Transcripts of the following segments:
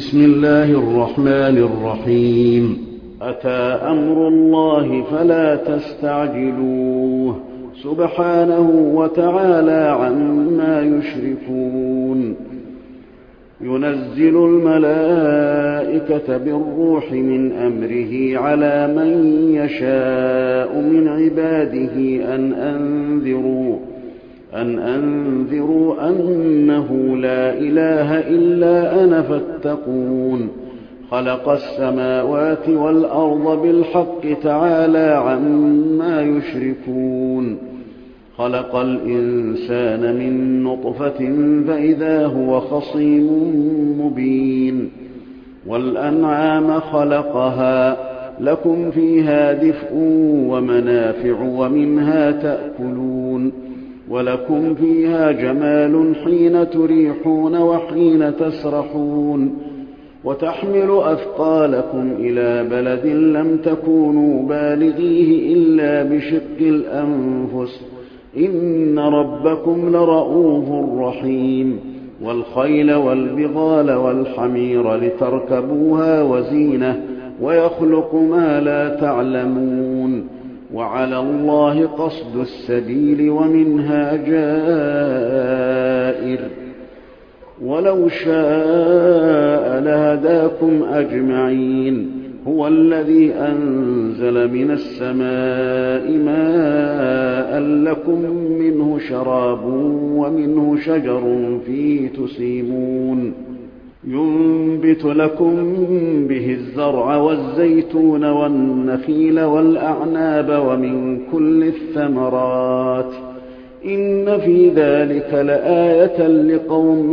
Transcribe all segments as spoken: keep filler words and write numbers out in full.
بسم الله الرحمن الرحيم. أتى أمر الله فلا تستعجلوه سبحانه وتعالى عما يشركون. ينزل الملائكة بالروح من أمره على من يشاء من عباده أن أنذروا أن أنذروا أنه لا إله إلا أنا فاتقون. خلق السماوات والأرض بالحق تعالى عما يشركون. خلق الإنسان من نطفة فإذا هو خصيم مبين. والأنعام خلقها لكم فيها دفء ومنافع ومنها تأكلون. ولكم فيها جمال حين تريحون وحين تسرحون. وتحمل أثقالكم إلى بلد لم تكونوا بالغيه إلا بشق الأنفس إن ربكم لرءوف رحيم. والخيل والبغال والحمير لتركبوها وزينة ويخلق ما لا تعلمون. وعلى الله قصد السبيل ومنها جائر. ولو شاء لهداكم أجمعين. هو الذي أنزل من السماء ماء لكم منه شراب ومنه شجر فيه تسيمون. ينبت لكم به الزرع والزيتون والنخيل والأعناب ومن كل الثمرات إن في ذلك لآية لقوم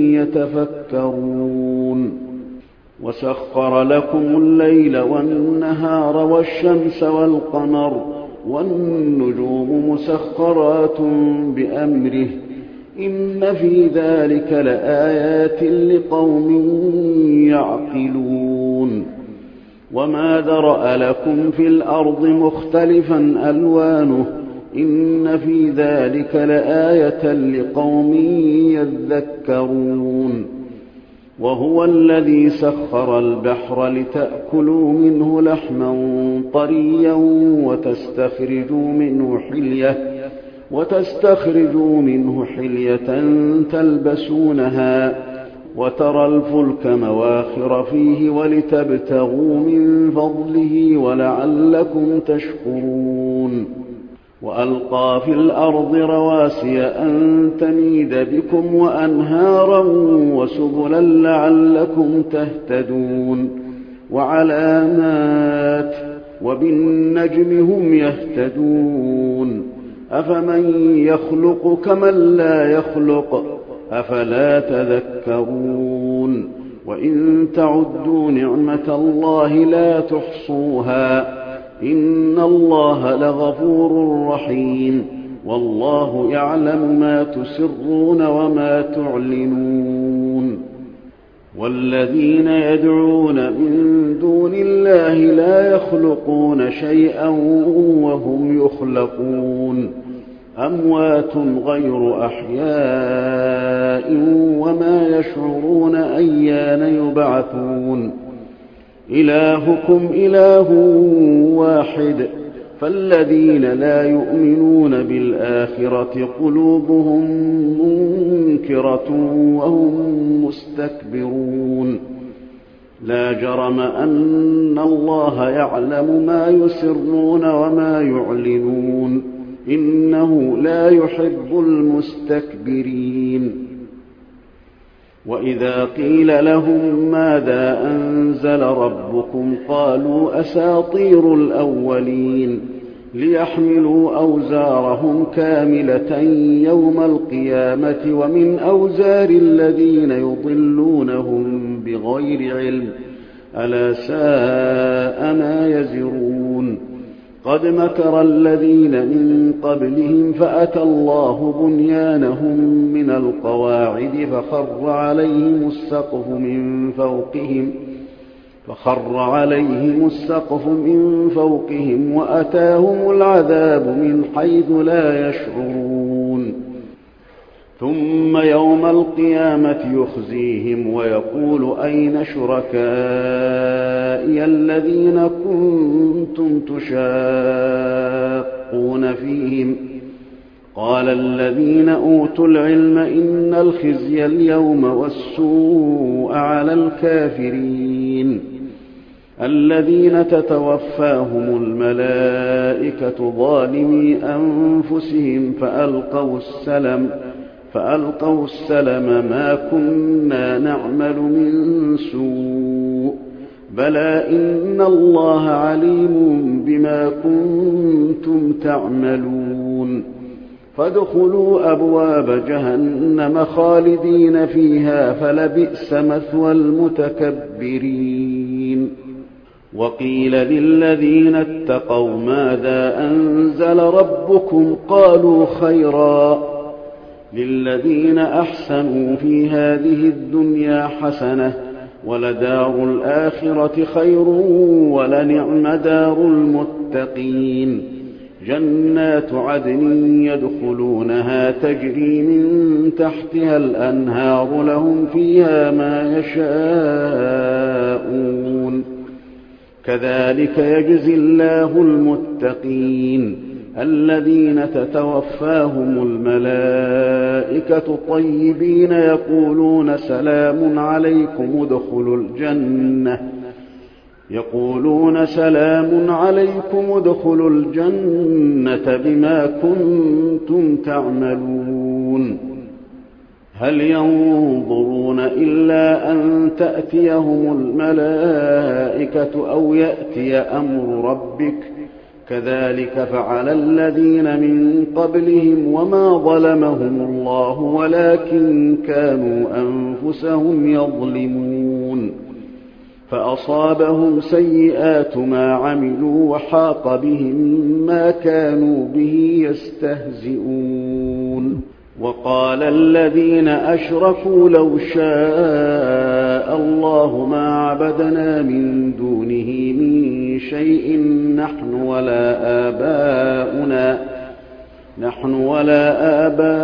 يتفكرون. وسخر لكم الليل والنهار والشمس والقمر والنجوم مسخرات بأمره إن في ذلك لآيات لقوم يعقلون. وما ذرأ لكم في الأرض مختلفا ألوانه إن في ذلك لآية لقوم يذكرون. وهو الذي سخر البحر لتأكلوا منه لحما طريا وتستخرجوا منه حلية وتستخرجوا منه حلية تلبسونها وترى الفلك مواخر فيه ولتبتغوا من فضله ولعلكم تشكرون. وألقى في الأرض رواسي أن تميد بكم وأنهارا وسبلا لعلكم تهتدون. وعلامات وبالنجم هم يهتدون. أفمن يخلق كمن لا يخلق أفلا تذكرون. وإن تعدوا نعمة الله لا تحصوها إن الله لغفور رحيم. والله يعلم ما تسرون وما تعلنون. والذين يدعون من دون الله لا يخلقون شيئا وهم يخلقون. أموات غير أحياء وما يشعرون أيان يبعثون. إلهكم إله واحد فالذين لا يؤمنون بالآخرة قلوبهم منكرة وهم مستكبرون. لا جرم أن الله يعلم ما يسرون وما يعلنون إنه لا يحب المستكبرين. وإذا قيل لهم ماذا أنزل ربكم قالوا أساطير الأولين ليحملوا أوزارهم كاملة يوم القيامة ومن أوزار الذين يضلونهم بغير علم ألا ساء ما يزرون. قد مكر الذين من قبلهم فأتى الله بنيانهم من القواعد فخر عليهم السقف من فوقهم فخر عليهم السقف من فوقهم وأتاهم العذاب من حيث لا يشعرون. ثم يوم القيامة يخزيهم ويقول أين شركائي الذين كنتم تشاقون فيهم قال الذين أوتوا العلم إن الخزي اليوم والسوء على الكافرين الذين تتوفاهم الملائكة ظالمي أنفسهم فألقوا السلم فألقوا السلم ما كنا نعمل من سوء بلى إن الله عليم بما كنتم تعملون فادخلوا أبواب جهنم خالدين فيها فلبئس مثوى المتكبرين وقيل للذين اتقوا ماذا أنزل ربكم قالوا خيرا للذين أحسنوا في هذه الدنيا حسنة ولدار الآخرة خير ولنعم دار المتقين جنات عدن يدخلونها تجري من تحتها الأنهار لهم فيها ما يشاءون كذلك يجزي الله المتقين الذين تتوفاهم الملائكة طيبين يقولون سلام عليكم ادخلوا الجنة يقولون سلام عليكم ادخلوا الجنة بما كنتم تعملون هل ينظرون إلا أن تأتيهم الملائكة أو يأتي أمر ربك كذلك فعل الذين من قبلهم وما ظلمهم الله ولكن كانوا أنفسهم يظلمون فأصابهم سيئات ما عملوا وحاق بهم ما كانوا به يستهزئون وقال الذين أشركوا لو شاء الله ما عبدنا من دونه من شيء نحن ولا آباؤنا نحن ولا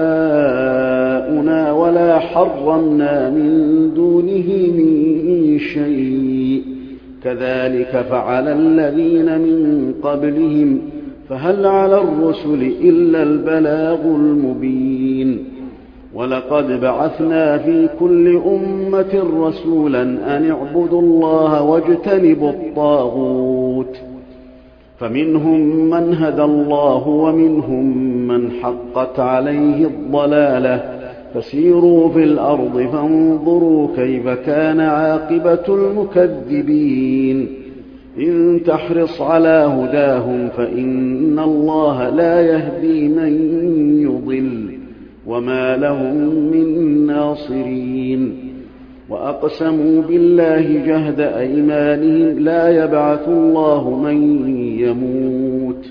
آباؤنا ولا حرمنا من دونه من شيء كذلك فعل الذين من قبلهم فهل على الرسل إلا البلاغ المبين ولقد بعثنا في كل أمة رسولا أن اعبدوا الله واجتنبوا الطاغوت فمنهم من هدى الله ومنهم من حقت عليه الضلالة فسيروا في الأرض فانظروا كيف كان عاقبة المكذبين إن تحرص على هداهم فإن الله لا يهدي من يضل وما لهم من ناصرين وأقسموا بالله جهد أيمانهم لا يبعث الله من يموت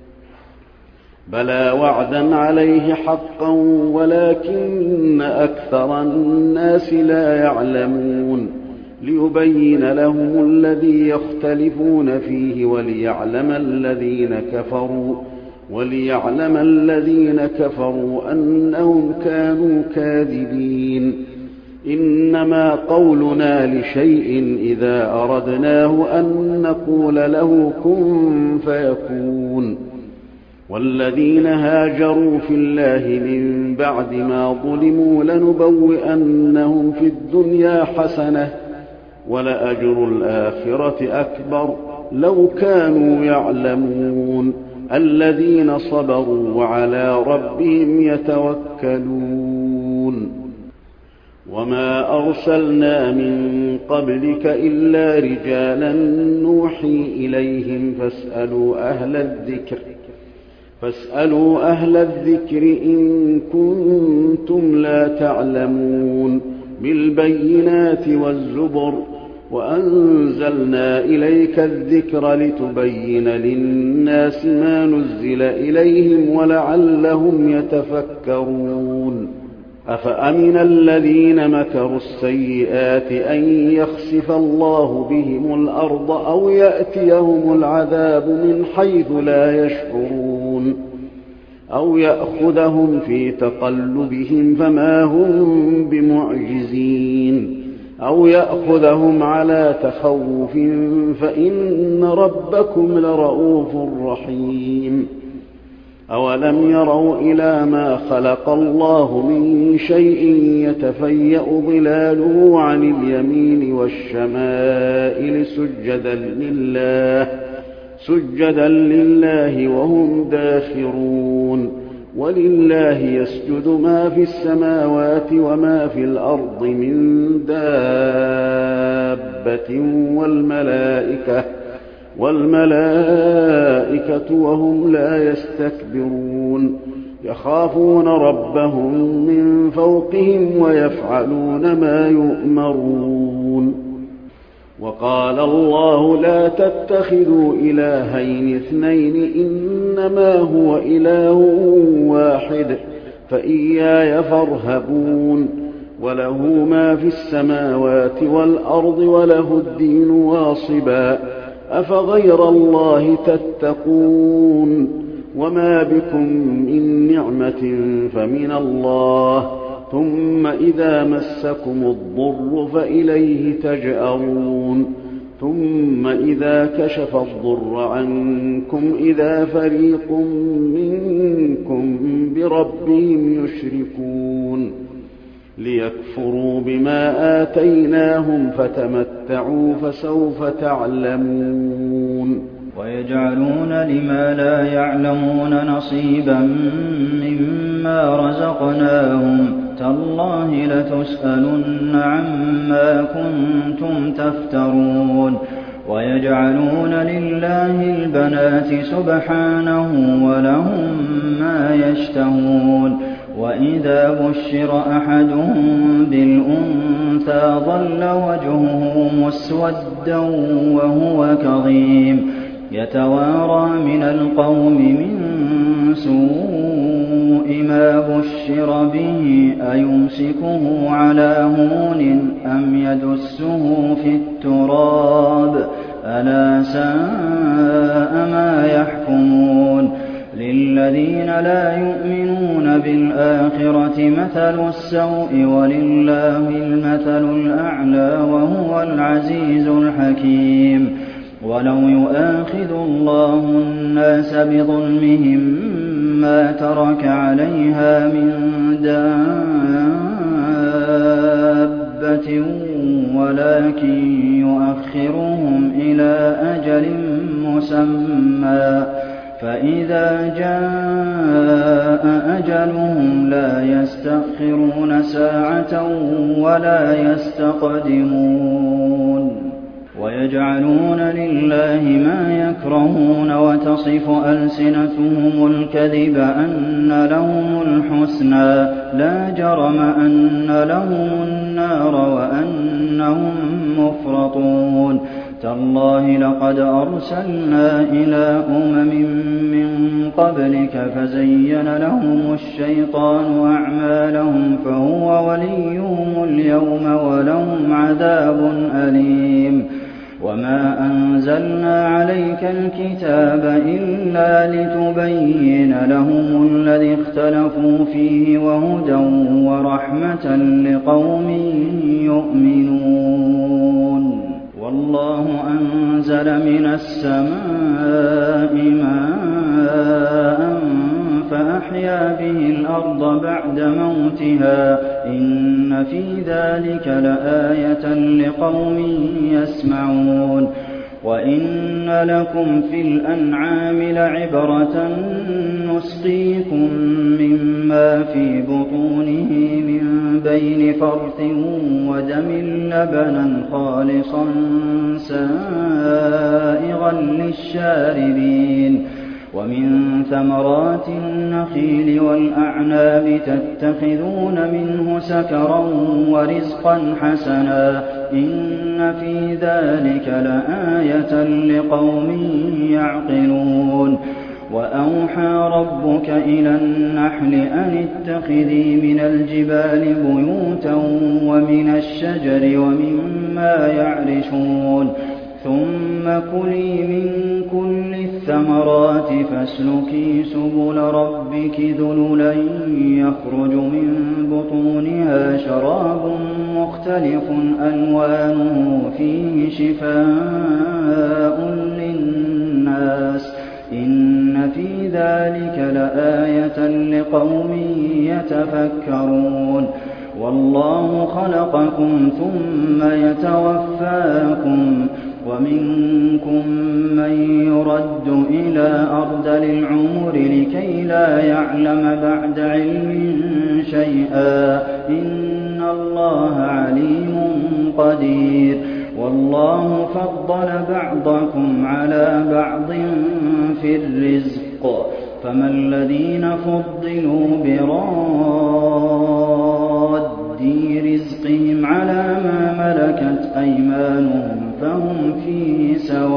بلى وعدا عليه حقا ولكن أكثر الناس لا يعلمون ليبين لهم الذي يختلفون فيه وليعلم الذين كفروا وليعلم الذين كفروا أنهم كانوا كاذبين إنما قولنا لشيء إذا أردناه أن نقول له كن فيكون والذين هاجروا في الله من بعد ما ظلموا لنبوئنهم في الدنيا حسنة ولأجر الآخرة أكبر لو كانوا يعلمون الذين صبروا وعلى ربهم يتوكلون وما أرسلنا من قبلك إلا رجالا نوحي إليهم فاسألوا أهل الذكر فاسألوا أهل الذكر إن كنتم لا تعلمون بالبينات والزبر وأنزلنا إليك الذكر لتبين للناس ما نزل إليهم ولعلهم يتفكرون أفأمن الذين مكروا السيئات أن يخسف الله بهم الأرض أو يأتيهم العذاب من حيث لا يشعرون أو يأخذهم في تقلبهم فما هم بمعجزين أو يأخذهم على تخوف فإن ربكم لرءوف رحيم أولم يروا إلى ما خلق الله من شيء يتفيأ ظلاله عن اليمين والشمائل سجدا لله سجدا لله وهم داخرون ولله يسجد ما في السماوات وما في الأرض من دابة والملائكة والملائكة وهم لا يستكبرون يخافون ربهم من فوقهم ويفعلون ما يؤمرون وقال الله لا تتخذوا إلهين اثنين إنما هو إله واحد فإياي فارهبون وله ما في السماوات والأرض وله الدين واصبا أفغير الله تتقون وما بكم من نعمة فمن الله ثم إذا مسكم الضر فإليه تجأرون ثم إذا كشف الضر عنكم إذا فريق منكم بربهم يشركون ليكفروا بما آتيناهم فتمتعوا فسوف تعلمون ويجعلون لما لا يعلمون نصيبا مما رزقناهم تالله لتسألن عما كنتم تفترون ويجعلون لله البنات سبحانه ولهم ما يشتهون وإذا بشر أحدهم بالأنثى ظل وجهه مسودا وهو كظيم يتوارى من القوم من سوء ما بشر به أيمسكه على هون أم يدسه في التراب ألا ساء ما يحكمون للذين لا يؤمنون بالآخرة مثل السوء ولله المثل الأعلى وهو العزيز الحكيم ولو يؤاخذ الله الناس بظلمهم ما ترك عليها من دابة ولكن يؤخرهم إلى أجل مسمى فإذا جاء أجلهم لا يستأخرون ساعة ولا يستقدمون ويجعلون لله ما يكرهون وتصف ألسنتهم الكذب أن لهم الحسنى لا جرم أن لهم النار وأنهم مفرطون تالله لقد أرسلنا إلى أمم من قبلك فزين لهم الشيطان أعمالهم فهو وليهم اليوم ولهم عذاب أليم وما أنزلنا عليك الكتاب إلا لتبين لهم الذي اختلفوا فيه وهدى ورحمة لقوم يؤمنون والله أنزل من السماء ماء فأحيا به الأرض بعد موتها إن في ذلك لآية لقوم يسمعون وإن لكم في الأنعام لعبرة نسقيكم مما في بطونه من بين فرث ودم لبنا خالصا سائغا للشاربين ومن ثمرات النخيل والأعناب تتخذون منه سكرا ورزقا حسنا إن في ذلك لآية لقوم يعقلون وأوحى ربك إلى النحل أن اتخذي من الجبال بيوتا ومن الشجر ومما يعرشون ثم كلي من كل الثمرات فاسلكي سبل ربك ذللا يخرج من بطونها شراب مختلف ألوانه فيه شفاء للناس إن في ذلك لآية لقوم يتفكرون والله خلقكم ثم يتوفاكم ومنكم من يرد إلى أرذل العمر لكي لا يعلم بعد علم شيئا إن الله عليم قدير والله فضل بعضكم على بعض في الرزق فما الذين فضلوا براد رزقهم على ما ملكت أيمانهم فهم فيه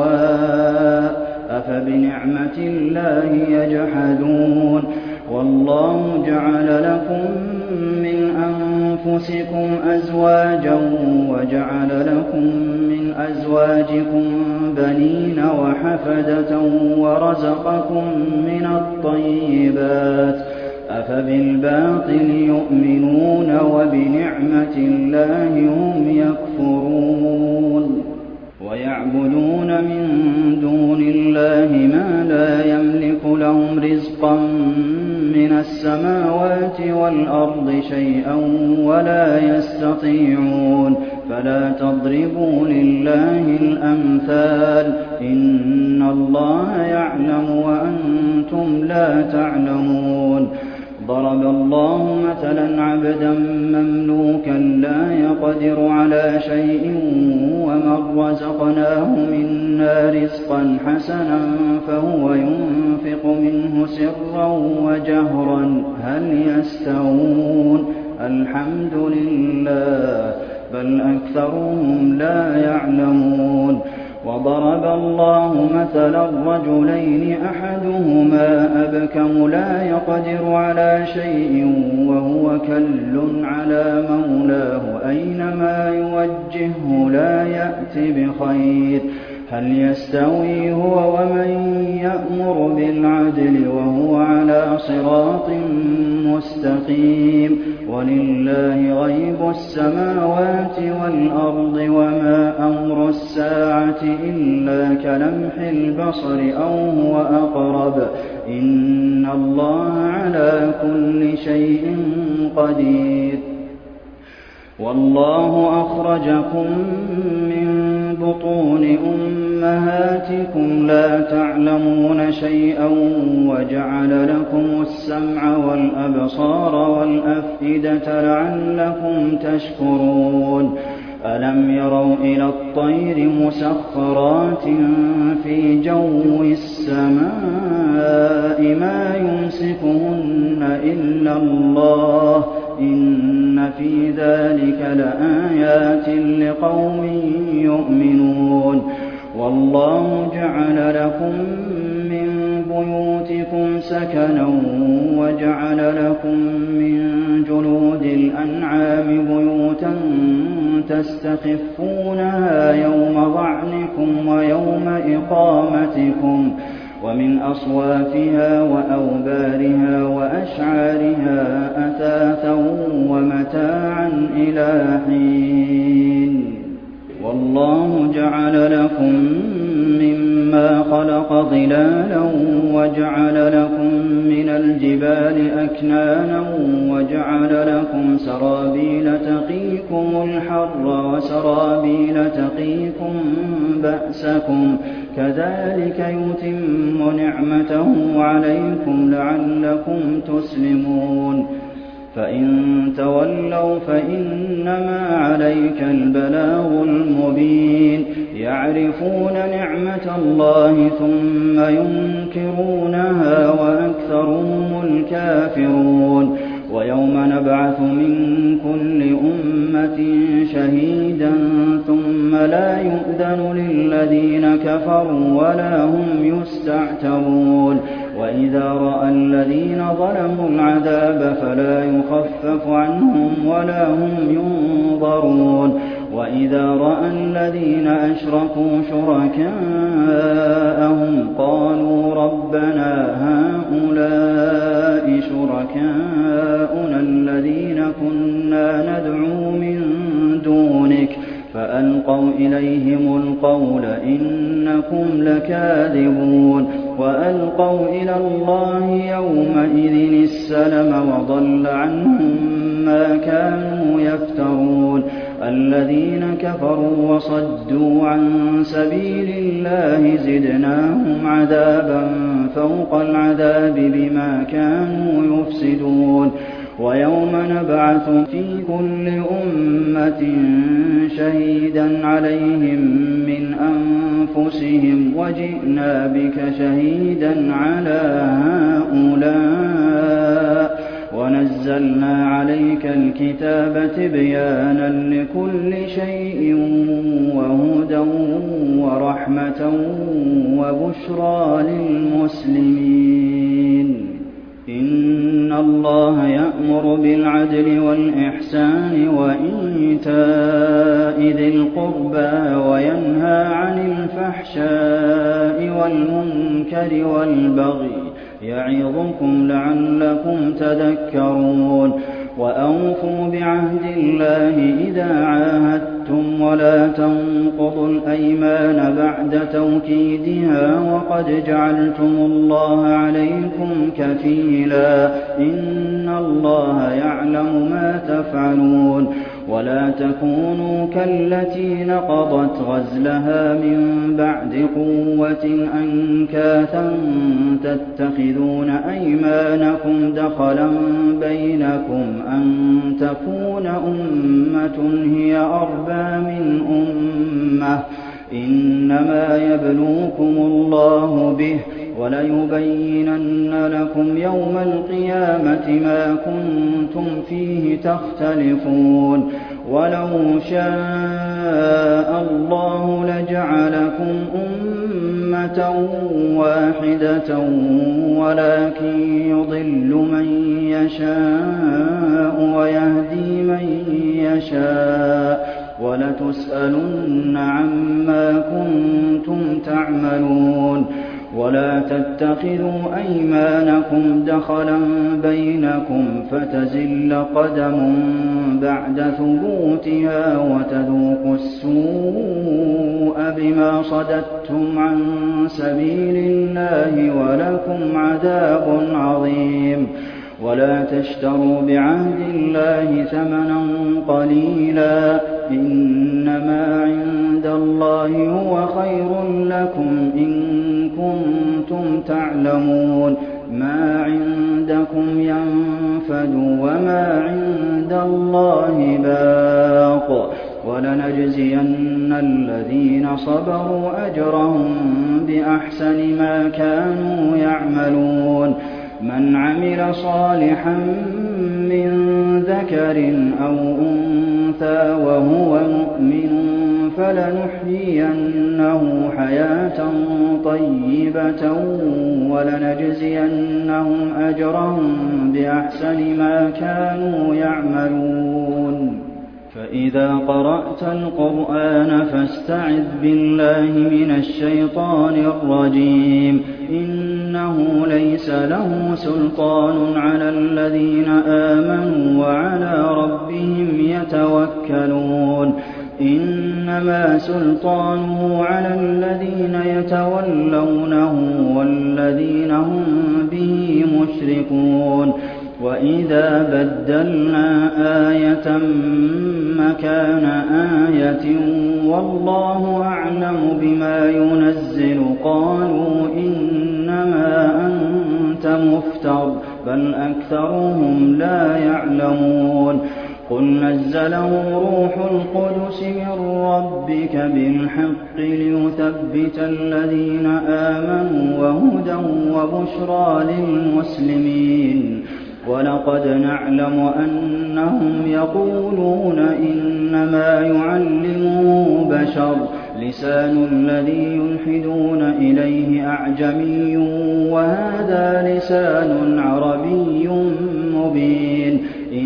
سواء أفبنعمة الله يجحدون والله جعل لكم من أنفسكم أزواجا وجعل لكم من أزواجكم بنين وحفدة ورزقكم من الطيبات أفبالباطل يؤمنون وبنعمة الله هم يكفرون ويعبدون من دون الله ما لا يملك لهم رزقا من السماوات والأرض شيئا ولا يستطيعون فلا تضربوا لله الأمثال إن الله يعلم وأنتم لا تعلمون ضرب الله مثلا عبدا مملوكا لا يقدر على شيء ومن رزقناه منا رزقا حسنا فهو ينفق منه سرا وجهرا هل يستوون الحمد لله بل أكثرهم لا يعلمون وضرب الله مثلا رجلين أحدهما أبكم لا يقدر على شيء وهو كل على مولاه أينما يوجهه لا يأت بخير هل يستوي هو ومن يأمر بالعدل وهو على صراط مستقيم ولله غيب السماوات والأرض وما أمر الساعة إلا كلمح البصر أو هو أقرب إن الله على كل شيء قدير والله أخرجكم من بطون أمهاتكم لا تعلمون شيئا وجعل لكم السمع والأبصار والأفئدة لعلكم تشكرون ألم يروا إلى الطير مسخرات في جو السماء ما يمسكهن إلا الله إن في ذلك لآيات لقوم يؤمنون والله جعل لكم من بيوتكم سكنا وجعل لكم من جلود الأنعام بيوتا تستخفونها يوم ظعنكم ويوم إقامتكم ومن أصوافها وأوبارها وأشعارها أثاثا ومتاعا إلى حين والله جعل لكم مما خلق ظلالا وجعل لكم من الجبال أكنانا وجعل لكم سرابيل تقيكم الحر وسرابيل تقيكم بأسكم كذلك يتم نعمته عليكم لعلكم تسلمون فإن تولوا فإنما عليك البلاغ المبين يعرفون نعمة الله ثم ينكرونها وأكثرهم الكافرون ويوم نبعث من كل أمة شهيدا ثم لا يؤذن للذين كفروا ولا هم يستعتبون وإذا رأى الذين ظلموا العذاب فلا يخفف عنهم ولا هم ينظرون وإذا رأى الذين أشركوا شركاءهم قالوا ربنا هؤلاء شركاؤنا الذين كنا ندعو من دونك فألقوا إليهم القول إنكم لكاذبون وألقوا إلى الله يومئذ السلم وضل عنهم ما كانوا يفترون الذين كفروا وصدوا عن سبيل الله زدناهم عذابا فوق العذاب بما كانوا يفسدون ويوم نبعث في كل أمة شهيدا عليهم من أنفسهم وجئنا بك شهيدا على هؤلاء ونزلنا عليك الكتاب تبيانا لكل شيء وهدى ورحمة وبشرى للمسلمين إن الله يأمر بالعدل والإحسان وإيتاء ذي القربى وينهى عن الفحشاء والمنكر والبغي يعظكم لعلكم تذكرون وأوفوا بعهد الله إذا عاهدتم ولا تنقضوا الأيمان بعد توكيدها وقد جعلتم الله عليكم كفيلا إن الله يعلم ما تفعلون ولا تكونوا كالتي نقضت غزلها من بعد قوة أنكاثا تتخذون أيمانكم دخلا بينكم أن تكون أمة هي أربى من أمة إنما يبلوكم الله به وليبينن لكم يوم القيامة ما كنتم فيه تختلفون ولو شاء الله لجعلكم أمة واحدة ولكن يضل من يشاء ويهدي من يشاء ولتسألن عما كنتم تعملون ولا تتخذوا أيمانكم دخلا بينكم فتزل قدم بعد ثبوتها وتذوقوا السوء بما صددتم عن سبيل الله ولكم عذاب عظيم ولا تشتروا بعهد الله ثمنا قليلا إنما عند الله هو خير لكم إن كنتم تعلمون ما عندكم ينفد وما عند الله باق ولنجزين الذين صبروا أجرهم بأحسن ما كانوا يعملون من عمل صالحا من ذكر أو أنثى وهو مؤمن فلنحيينه حياة طيبة ولنجزينهم أجرهم بأحسن ما كانوا يعملون فإذا قرأت القرآن فاستعذ بالله من الشيطان الرجيم إنه ليس له سلطان على الذين آمنوا وعلى ربهم يتوكلون إنما سلطانه على الذين يتولونه والذين هم به مشركون وإذا بدلنا آية مكان آية والله أعلم بما ينزل قالوا إنما أنت مفتر بل أكثرهم لا يعلمون قل نزله روح القدس من ربك بالحق ليثبت الذين آمنوا وهدى وبشرى للمسلمين ولقد نعلم أنهم يقولون إنما يعلمه بشر لسان الذي يلحدون إليه أعجمي وهذا لسان عربي مبين إن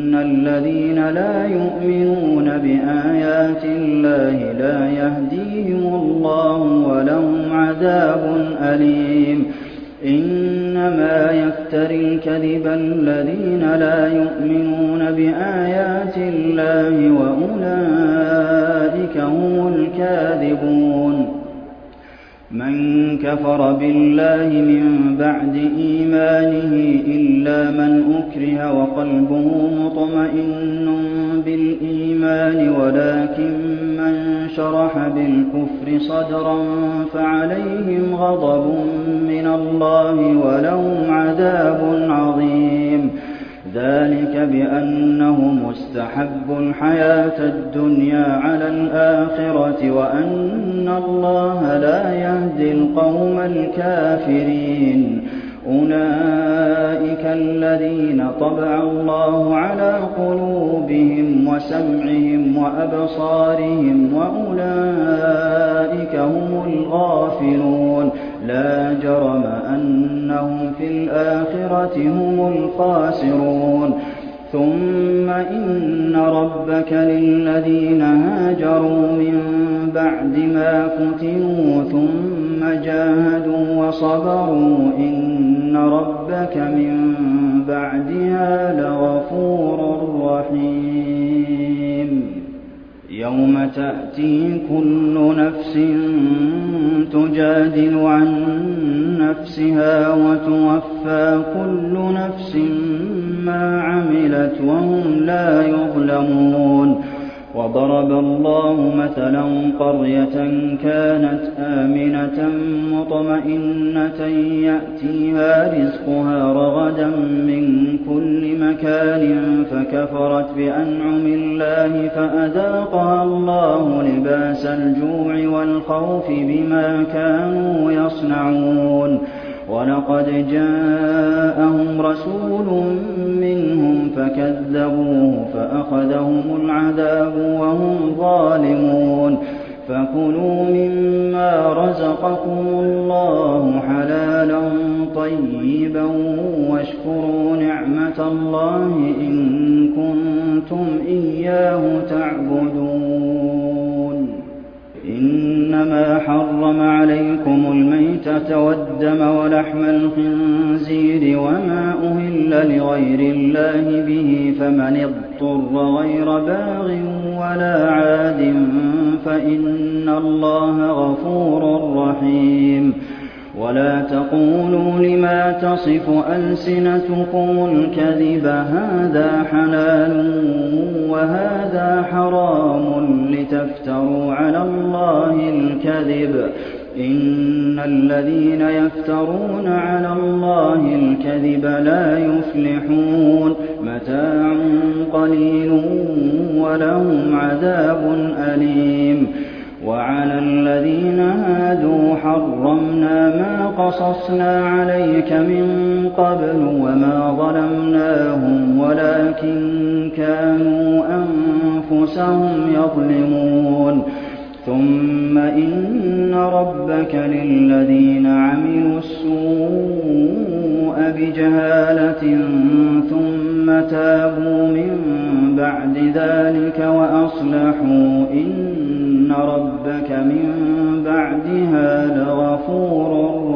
إِنَّ الَّذِينَ لَا يُؤْمِنُونَ بِآيَاتِ اللَّهِ لَا يَهْدِيهِمُ اللَّهُ وَلَهُمْ عَذَابٌ أَلِيمٌ إِنَّمَا يَفْتَرِي الْكَذِبَ الَّذِينَ لَا يُؤْمِنُونَ بِآيَاتِ اللَّهِ وَأُولَٰئِكَ هُمُ الْكَاذِبُونَ مَن كَفَرَ بِاللَّهِ مِن بَعْدِ إِيمَانِهِ إِلَّا مَنْ أُكْرِهَ وَقَلْبُهُ مُطْمَئِنٌّ بِالْإِيمَانِ وَلَٰكِن مَّن شَرَحَ بِالْكُفْرِ صَدْرًا فَعَلَيْهِمْ غَضَبٌ مِّنَ اللَّهِ وَلَهُمْ عَذَابٌ عَظِيمٌ ذَٰلِكَ بِأَنَّهُمُ اسْتَحَبُّوا الْحَيَاةَ الدُّنْيَا عَلَى الْآخِرَةِ وَأَنَّ اللَّهَ لَا يَهْدِي الْقَوْمَ الْكَافِرِينَ أُولَٰئِكَ الَّذِينَ طَبَعَ اللَّهُ عَلَىٰ قُلُوبِهِمْ وَسَمْعِهِمْ وَأَبْصَارِهِمْ وَأُولَٰئِكَ هُمُ الْغَافِلُونَ لَا جَرَمَ أَنَّهُمْ فِي الْآخِرَةِ هُمُ الْخَاسِرُونَ ثُمَّ إِنَّ رَبَّكَ لِلَّذِينَ هَاجَرُوا مِن بَعْدِ مَا فُتِنُوا ثُمَّ جَاهَدُوا وَصَبَرُوا إِنَّ رَبَّكَ مِن بَعْدِهَا لَغَفُورٌ رَّحِيمٌ يَوْمَ تَأْتِي كُلُّ نَفْسٍ تُجَادِلُ عَن نَّفْسِهَا وَتُوَفَّىٰ كُلُّ نَفْسٍ مَّا عَمِلَتْ وَهُمْ لَا يُظْلَمُونَ وَضَرَبَ اللَّهُ مَثَلًا قَرْيَةً كَانَتْ آمِنَةً مُّطْمَئِنَّةً يَأْتِيهَا رِزْقُهَا رَغَدًا مِّن كُلِّ مَكَانٍ فَكَفَرَتْ بِأَنْعُمِ اللَّهِ فَأَذَاقَهَا اللَّهُ لِبَاسَ الْجُوعِ وَالْخَوْفِ بِمَا كَانُوا يَصْنَعُونَ وَلَقَدْ جَاءَهُمْ رَسُولٌ مِّنْهُمْ فَكَذَّبُوهُ فَأَخَذَهُمُ الْعَذَابُ وَهُمْ ظَالِمُونَ فَكُلُوا مِمَّا رَزَقَكُمُ اللَّهُ حَلَالًا طَيِّبًا وَاشْكُرُوا نِعْمَةَ اللَّهِ إِن كُنتُمْ إِيَّاهُ تَعْبُدُونَ إِنَّمَا حَرَّمَ عَلَيْكُمُ الْمَيْتَةَ وَالدَّمَ وَلَحْمَ الْخِنزِيرِ وَمَا أُهِلَّ لِغَيْرِ اللَّهِ بِهِ فَمَنِ اضْطُرَّ غَيْرَ بَاغٍ وَلَا عَادٍ فَإِنَّ اللَّهَ غَفُورٌ رَّحِيمٌ وَلَا تَقُولُوا لِمَا تَصِفُ أَلْسِنَتُكُمُ الْكَذِبَ هَٰذَا حَلَالٌ وَهَٰذَا حَرَامٌ لِّتَفْتَرُوا عَلَى اللَّهِ الْكَذِبَ ۚ إِنَّ الَّذِينَ يَفْتَرُونَ عَلَى اللَّهِ الْكَذِبَ لَا يُفْلِحُونَ مَتَاعٌ قَلِيلٌ وَلَهُمْ عَذَابٌ أَلِيمٌ وَعَلَى الَّذِينَ هَادُوا حَرَّمْنَا مَا قَصَصْنَا عَلَيْكَ مِن قَبْلُ وَمَا ظَلَمْنَاهُمْ وَلَٰكِن كَانُوا أَنفُسَهُمْ يَظْلِمُونَ ثُمَّ إِنَّ رَبَّكَ لِلَّذِينَ عَمِلُوا السُّوءَ بِجَهَالَةٍ ثُمَّ تَابُوا مِن بَعْدِ ذَٰلِكَ وَأَصْلَحُوا إِنَّ رَبَّكَ مِن بَعْدِهَا لَغَفُورٌ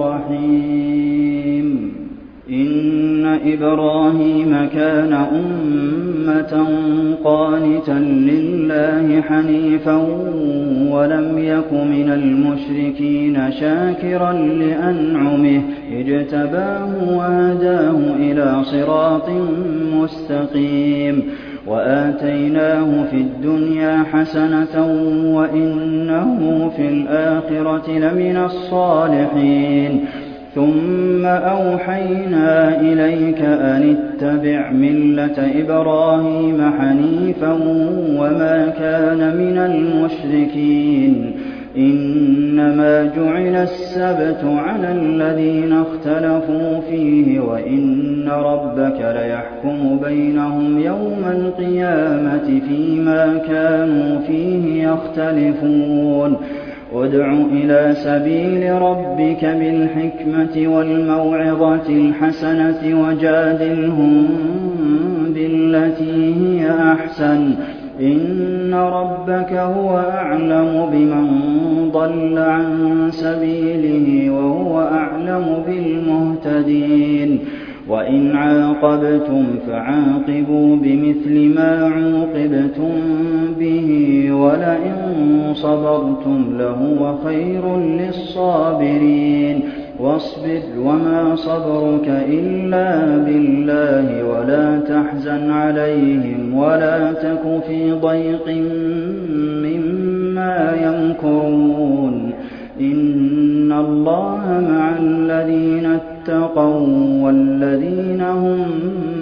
رَّحِيمٌ إِنَّ إِبْرَاهِيمَ كَانَ أُمَّةً قَانِتًا لِّلَّهِ حَنِيفًا وَلَمْ يَكُ مِنَ الْمُشْرِكِينَ شَاكِرًا لِّأَنْعُمِهِ اجْتَبَاهُ وَهَدَاهُ إِلَىٰ صِرَاطٍ مُّسْتَقِيمٍ وَآتَيْنَاهُ فِي الدُّنْيَا حَسَنَةً وَإِنَّهُ فِي الْآخِرَةِ لَمِنَ الصَّالِحِينَ ثُمَّ أَوْحَيْنَا إِلَيْكَ أَنِ اتَّبِعْ مِلَّةَ إِبْرَاهِيمَ حَنِيفًا وَمَا كَانَ مِنَ الْمُشْرِكِينَ إِنَّمَا جُعِلَ السَّبْتُ عَلَى الَّذِينَ اخْتَلَفُوا فِيهِ وَإِنَّ رَبَّكَ لَيَحْكُمُ بَيْنَهُمْ يَوْمَ الْقِيَامَةِ فِيمَا كَانُوا فِيهِ يَخْتَلِفُونَ ادْعُ إِلَىٰ سَبِيلِ رَبِّكَ بِالْحِكْمَةِ وَالْمَوْعِظَةِ الْحَسَنَةِ وَجَادِلْهُم بِالَّتِي هِيَ أَحْسَنُ ۚ إِنَّ رَبَّكَ هُوَ أَعْلَمُ بِمَن ضَلَّ عَن سَبِيلِهِ وَهُوَ أَعْلَمُ بِالْمُهْتَدِينَ وَإِنْ عَاقَبْتُمْ فَعَاقِبُوا بِمِثْلِ مَا عُوقِبْتُم بِهِ وَلَئِن صَبَرْتُمْ لَهُوَ خَيْرٌ لِّلصَّابِرِينَ وَاصْبِرْ وَمَا صَبْرُكَ إِلَّا بِاللَّهِ وَلَا تَحْزَنْ عَلَيْهِمْ وَلَا تَكُ فِي ضَيْقٍ مِّمَّا يَمْكُرُونَ إِنَّ اللَّهَ مَعَ الَّذِينَ اتَّقَوا وَّالَّذِينَ هُم